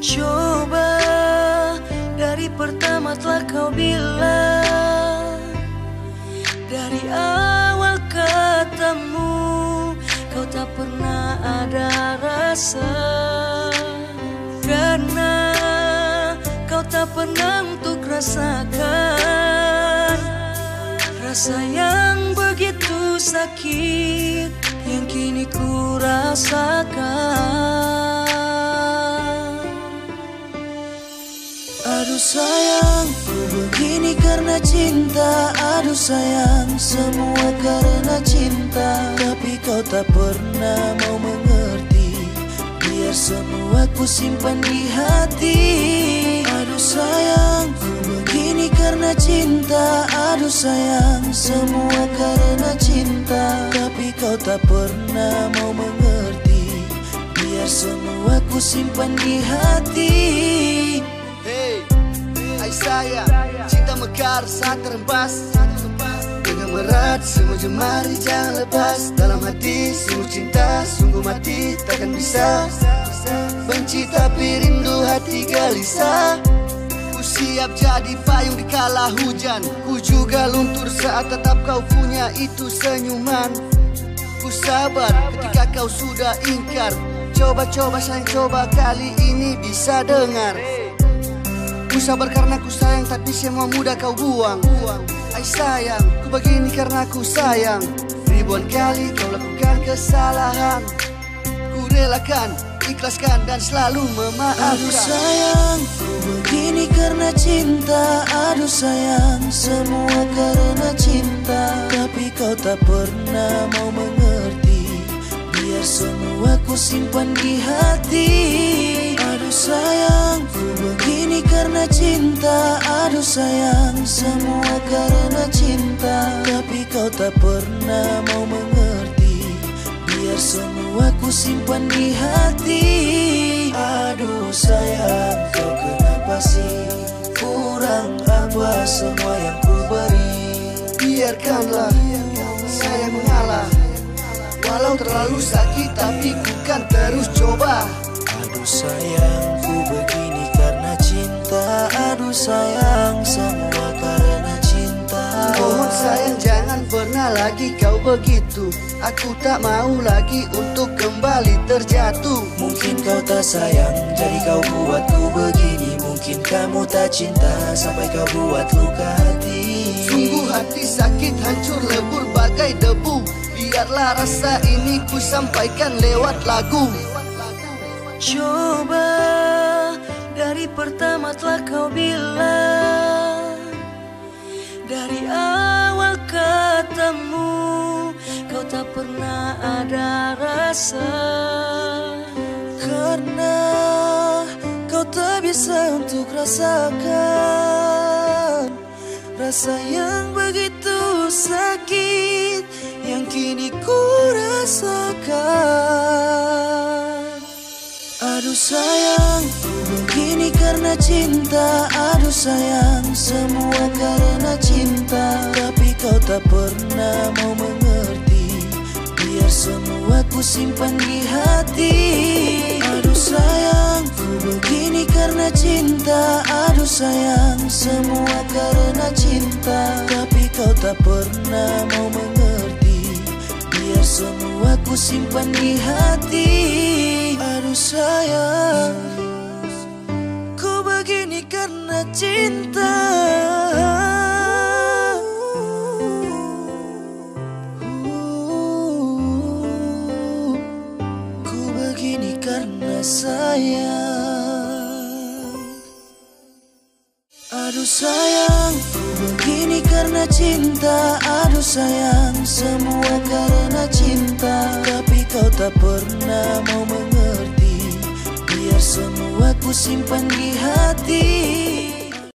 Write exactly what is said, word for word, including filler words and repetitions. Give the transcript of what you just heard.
Coba dari pertama telah kau bilang, dari awal katamu kau tak pernah ada rasa, karena kau tak pernah untuk rasakan rasa yang begitu sakit yang kini ku rasakan. Aduh sayang, ku begini karena cinta. Aduh sayang, semua karena cinta. Tapi kau tak pernah mau mengerti, biar semua ku simpan di hati. Aduh sayang, ku begini karena cinta. Aduh sayang, semua karena cinta. Tapi kau tak pernah mau mengerti, biar semua ku simpan di hati. Hey, hai sayang, cinta mekar saat terhempas. Dengan berat semua jemari jangan lepas. Dalam hati sungguh cinta, sungguh mati takkan bisa. Benci tapi rindu hati gelisah. Ku siap jadi payung di kala hujan. Ku juga luntur saat tetap kau punya itu senyuman. Ku sabar ketika kau sudah ingkar. Coba-coba sayang, coba kali ini bisa dengar. Ku sabar karena ku sayang, tapi semua mudah kau buang. Hai sayang, ku begini karena ku sayang. Ribuan kali kau lakukan kesalahan, ku relakan, ikhlaskan dan selalu memaafkan. Aduh sayang, ku begini karena cinta. Aduh sayang, semua karena cinta. Tapi kau tak pernah mau mengerti, biar semua ku simpan di hati. Aduh sayang, ku begini karena cinta. Aduh sayang, semua karena cinta. Tapi kau tak pernah mau mengerti, biar semua ku simpan di hati. Aduh sayang, kau kenapa sih? Kurang apa semua yang ku beri? Biarkanlah saya mengalah, walau terlalu sakit tapi ku kan terus coba. Aduh sayang, ku begini karena cinta. Aduh sayang, semua karena cinta. Mohon sayang jangan pernah lagi kau begitu. Aku tak mau lagi untuk kembali terjatuh. Mungkin kau tak sayang, jadi kau buatku begini. Mungkin kamu tak cinta, sampai kau buat luka hati. Sungguh hati sakit, hancur lebur bagai debu. Biarlah rasa ini ku sampaikan lewat lagu. Coba dari pertama telah kau bilang, dari awal katamu kau tak pernah ada rasa, karena kau tak bisa untuk rasakan rasa yang begitu sakit yang kini ku rasakan. Aduh sayang, ku begini karena cinta. Aduh sayang, semua karena cinta. Tapi kau tak pernah mau mengerti, biar semua ku simpan di hati. Aduh sayang, ku begini karena cinta. Aduh sayang, semua karena cinta. Tapi kau tak pernah mau mengerti, biar semua ku simpan di hati. Aduh sayang, ku begini karena cinta. Ku begini karena sayang. Aduh sayang, ku begini karena cinta. Aduh sayang, semua karena cinta. Tapi kau tak pernah mau mengerti, biar semua ku simpan di hati.